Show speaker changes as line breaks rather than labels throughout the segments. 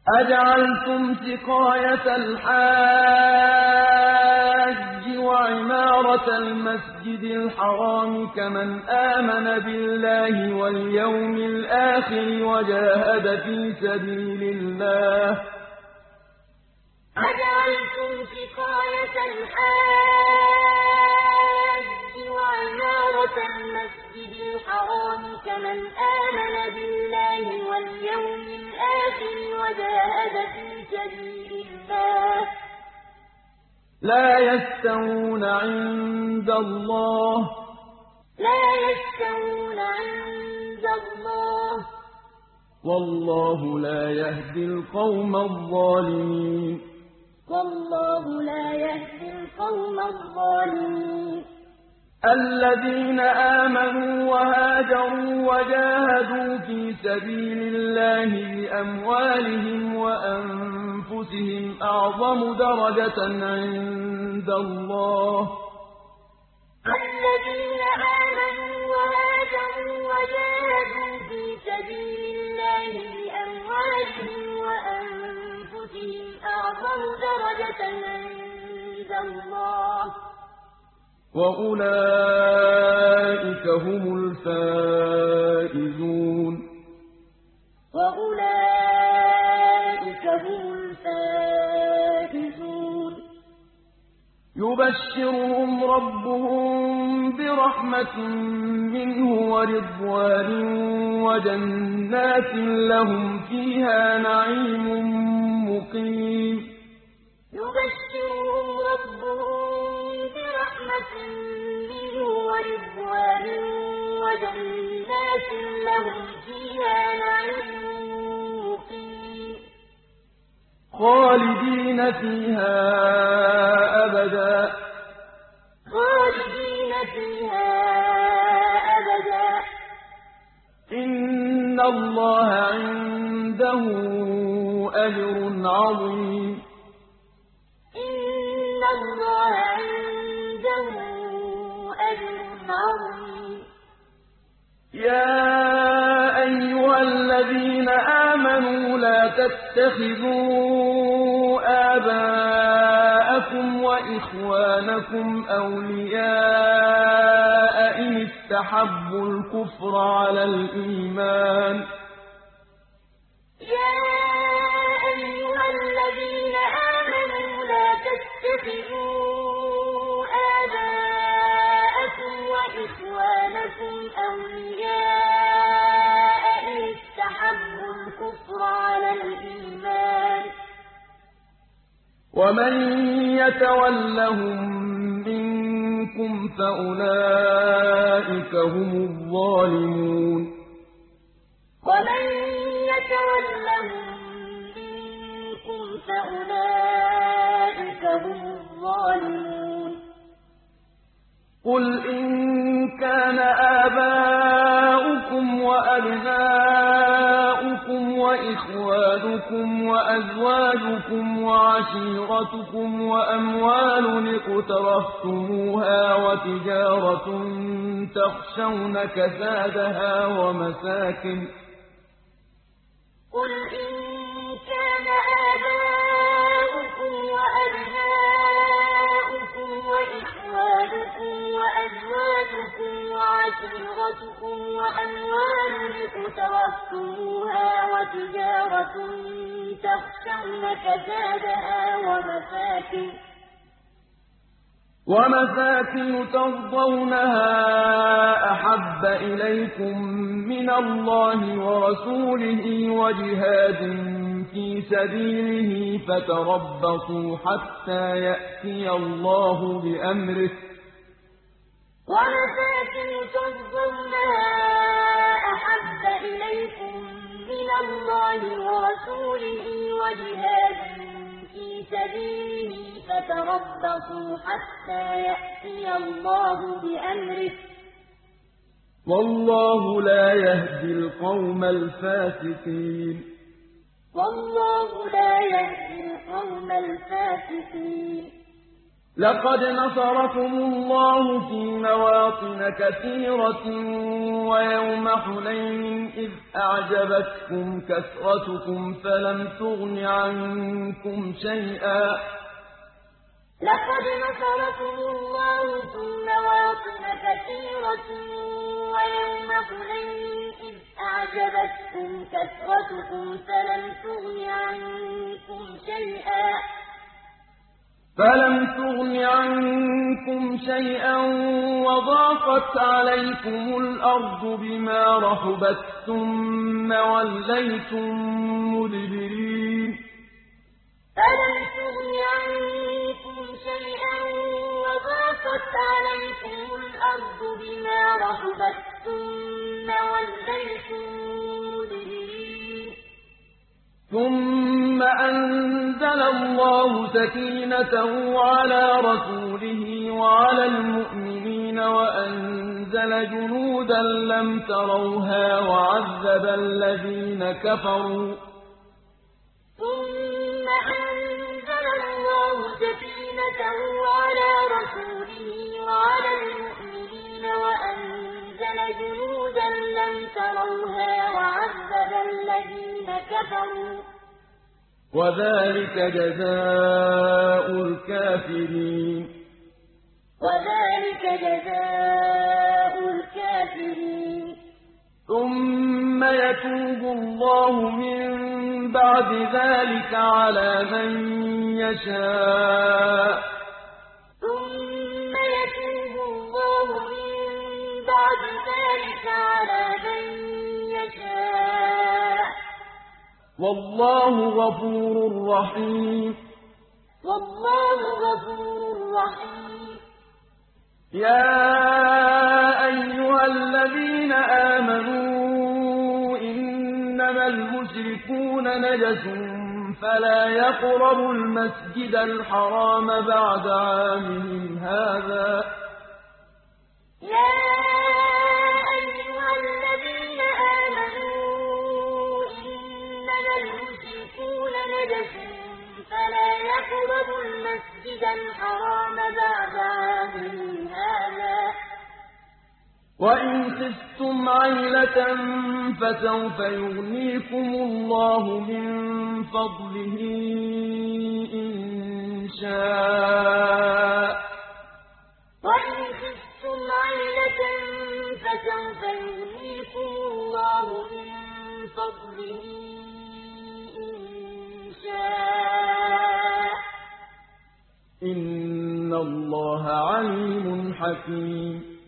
أَجَعَلْتُمْ سِقَايَةَ الْحَاجِّ وَعِمَارَةَ الْمَسْجِدِ الْحَرَامِ كَمَنْ آمَنَ بِاللَّهِ وَالْيَوْمِ الْآخِرِ وَجَاهَدَ فِي سَبِيلِ اللَّهِ ۚ
أَجَعَلْتُمْ سِقَايَةَ الْحَاجِّ وَعِمَارَةَ الْمَسْجِدِ الْحَرَامِ كَمَنْ آمَنَ بِاللَّهِ وَالْيَوْمِ الْآخِرِ وَجَاهَدَ فِي سَبِيلِ اللَّهِ ۚ
لَا يَسْتَوُونَ عِندَ اللَّهِ ۗ وَاللَّهُ لَا يَهْدِي الْقَوْمَ الظَّالِمِينَ
وَاللَّهُ لَا يَهْدِي الْقَوْمَ الظَّالِمِينَ
الَّذِينَ آمَنُوا وَهَاجَرُوا وَجَاهَدُوا فِي سَبِيلِ اللَّهِ بِأَمْوَالِهِمْ وَأَنفُسِهِمْ أَعْظَمُ دَرَجَةً عِندَ اللَّهِ ۚ
الَّذِينَ آمَنُوا وَهَاجَرُوا وَجَاهَدُوا فِي سَبِيلِ اللَّهِ بِأَمْوَالِهِمْ وَأَنفُسِهِمْ أَعْظَمُ دَرَجَةً عِندَ اللَّهِ ۚ
وَأُولَٰئِكَ هُمُ الْفَائِزُونَ
وَأُولَٰئِكَ هُمُ الْفَائِزُونَ
يُبَشِّرُهُمْ رَبُّهُم بِرَحْمَةٍ مِّنْهُ وَرِضْوَانٍ وَجَنَّاتٍ لَّهُمْ فِيهَا نَعِيمٌ مُّقِيمٌ
يُبَشِّرُهُمْ رَبُّهُم بِرَحْمَةٍ مِّنْهُ وَرِضْوَانٍ وَجَنَّاتٍ لَّهُمْ فِيهَا نَعِيمٌ مُّقِيمٌ
خَالِدِينَ فِيهَا أَبَدًا ۖ إِنَّ اللَّهَ عِندَهُ أَجْرٌ عَظِيمٌ
إِنَّ اللَّهَ عِندَهُ أَجْرٌ عَظِيمٌ
يَا أَيُّهَا الَّذِينَ آمَنُوا لَا تَتَّخِذُوا آبَاءَكُمْ وَإِخْوَانَكُمْ أَوْلِيَاءَ إِنِ اسْتَحَبُّوا الْكُفْرَ عَلَى الْإِيمَانِ ۚ
يَا أَيُّهَا الَّذِينَ آمَنُوا لَا تَتَّخِذُوا آبَاءَكُمْ وَإِخْوَانَكُمْ أَوْلِيَاءَ إِنِ اسْتَحَبُّوا الْكُفْرَ عَلَى الْإِيمَانِ ۚ
وَمَن يَتَوَلَّهُم مِّنكُمْ فَأُولَٰئِكَ هُمُ الظَّالِمُونَ
وَمَن يَتَوَلَّهُم مِّنكُمْ فَأُولَٰئِكَ هُمُ الظَّالِمُونَ
قُلْ إِن كَانَ آبَاؤُكُمْ وَأَبْنَاؤُكُمْ وَإِخْوَانُكُمْ وَأَزْوَاجُكُمْ وَعَشِيرَتُكُمْ وَأَمْوَالٌ اقْتَرَفْتُمُوهَا وَتِجَارَةٌ تَخْشَوْنَ كَسَادَهَا
قُلْ إِن كَانَ آبَاؤُكُمْ وَأَبْنَاؤُكُمْ وَإِخْوَانُكُمْ وَأَزْوَاجُكُمْ وَعَشِيرَتُكُمْ وَأَمْوَالٌ اقْتَرَفْتُمُوهَا وَتِجَارَةٌ تَخْشَوْنَ كَسَادَهَا
وَمَسَاكِنُ تَرْضَوْنَهَا أَحَبَّ إِلَيْكُم مِّنَ اللَّهِ وَرَسُولِهِ وَجِهَادٍ فِي سَبِيلِهِ فَتَرَبَّصُوا حَتَّىٰ يَأْتِيَ اللَّهُ بِأَمْرِهِ ۗ
وَمَسَاكِنُ تَرْضَوْنَهَا أَحَبَّ إِلَيْكُم مِّنَ اللَّهِ وَرَسُولِهِ وَجِهَادٍ فِي سَبِيلِهِ فَتَرَبَّصُوا حَتَّىٰ يَأْتِيَ اللَّهُ بِأَمْرِهِ ۗ
وَاللَّهُ لَا يَهْدِي الْقَوْمَ الْفَاسِقِينَ
وَاللَّهُ لَا يَهْدِي الْقَوْمَ الْفَاسِقِينَ
لقد نصركم الله في مواطن كثيرة ويوم حنين إذ أعجبتكم كثرتكم فلم تغن عنكم شيئا
لقد نصركم الله في مواطن كثيرة ويوم حنين إذ أعجبتكم كثرتكم
فلم تغن عنكم شيئا وضاقت عليكم الأرض بما رحبت ثم وليتم مدبرين
فلم تغن عنكم شيئا وضاقت عليكم الأرض بما رحبت ثم وليتم مدبرين
ثم أنزل الله سكينته على رسوله وعلى المؤمنين وأنزل جنودا لم تروها وعذب الذين كفروا
ثم أنزل الله سكينته على رسوله وعلى المؤمنين وأنزل جنودا لم تروها وعذب الذين كفروا
وذلك جزاء الكافرين ثم يتوب الله من بعد ذلك على من يشاء
ثم يتوب الله من بعد ذلك على من يشاء
والله غفور رحيم يا أيها الذين آمنوا إنما المشركون نجس فلا يقربوا المسجد الحرام بعد عامهم هذا
يا أيها الذين آمنوا إنما المشركون نجس فلا يقربوا المسجد الحرام بعد عامهم هذا
وإن خفتم عيلة فسوف يغنيكم الله من فضله إن شاء
وإن خفتم عيلة فسوف يغنيكم الله من فضله إن شاء
إن الله عليم حكيم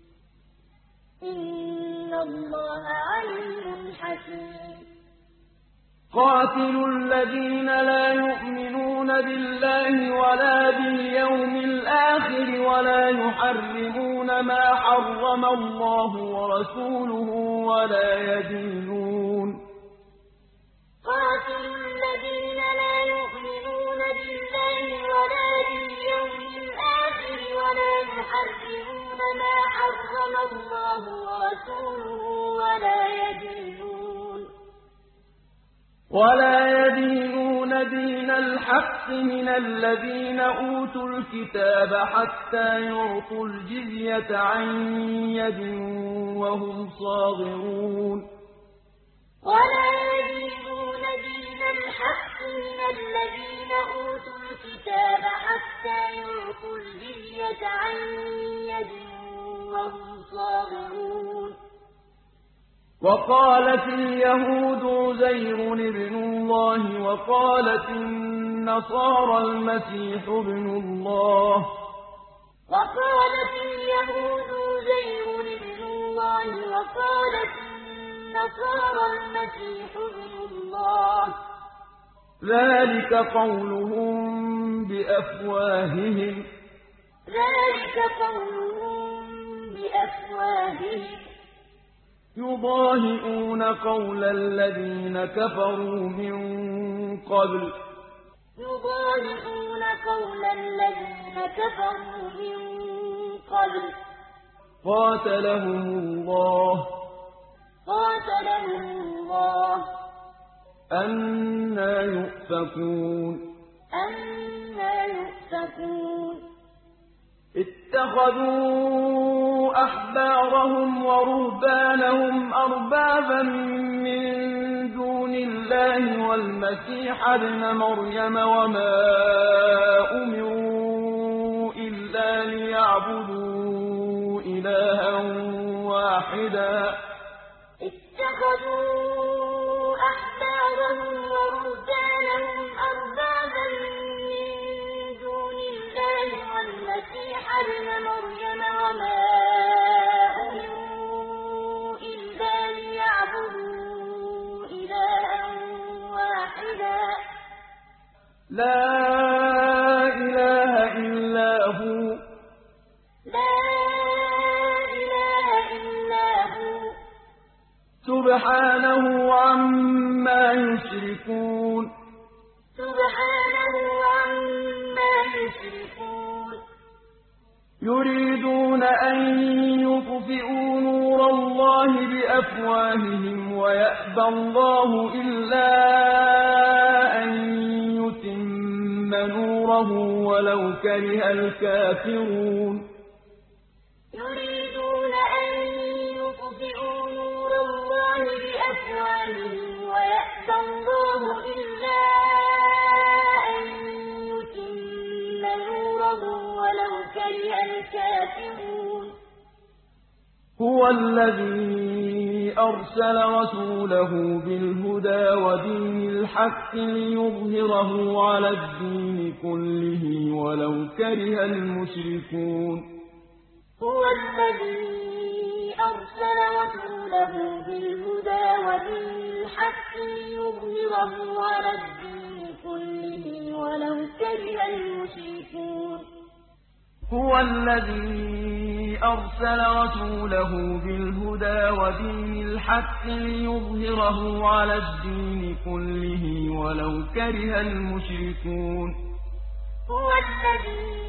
قاتلوا الذين لا يؤمنون بالله ولا باليوم الآخر ولا يحرمون ما حرم الله ورسوله ولا يدينون
قاتلوا الذين لا يؤمنون بالله ولا باليوم الآخر ولا يحرمون ما حرم الله ورسوله
ولا يدينون دين الحق من الذين أوتوا الكتاب حتى يعطوا الجزية عن يد وهم صاغرون
ولا يدينون دين الحق من الذين أوتوا الكتاب حتى يعطوا الجزية عن يد وهم صاغرون
وقالت اليهود عزير ابن الله وقالت النصارى المسيح ابن الله
وقالت اليهود عزير ابن الله وقالت النصارى المسيح ابن الله
ذلك قولهم بأفواههم يضاهئون قول الذين كفروا من قبل قاتلهم الله أنى يؤفكون اتخذوا أحبارهم ورهبانهم أربابا من دون الله والمسيح ابن مريم وما أمروا إلا ليعبدوا إلها واحدا
اتخذوا أحبارهم ورهبانهم أربابا من دون الله والمسيح ابن مريم وما أمروا إلا ليعبدوا إلها واحدا
لا إله إلا هو سبحانه عما يشركون يريدون أن يطفئوا نور الله بأفواههم ويأبى الله إلا أن يتم نوره ولو كره الكافرون
يريدون أن يطفئوا نور الله بأفواههم ويأبى الله إلا أن يتم نوره ولو كره الكافرون
هو الذي أرسل رسوله بالهدى ودين الحق ليظهره على الدين كله ولو كره المشركون
هو الذي أرسل رسوله بالهدى ودين الحق ليظهره على الدين كله ولو كره المشركون
هو الذي أرسل رسوله بالهدى ودين الحق ليظهره على الدين كله ولو كره المشركون
هو الذي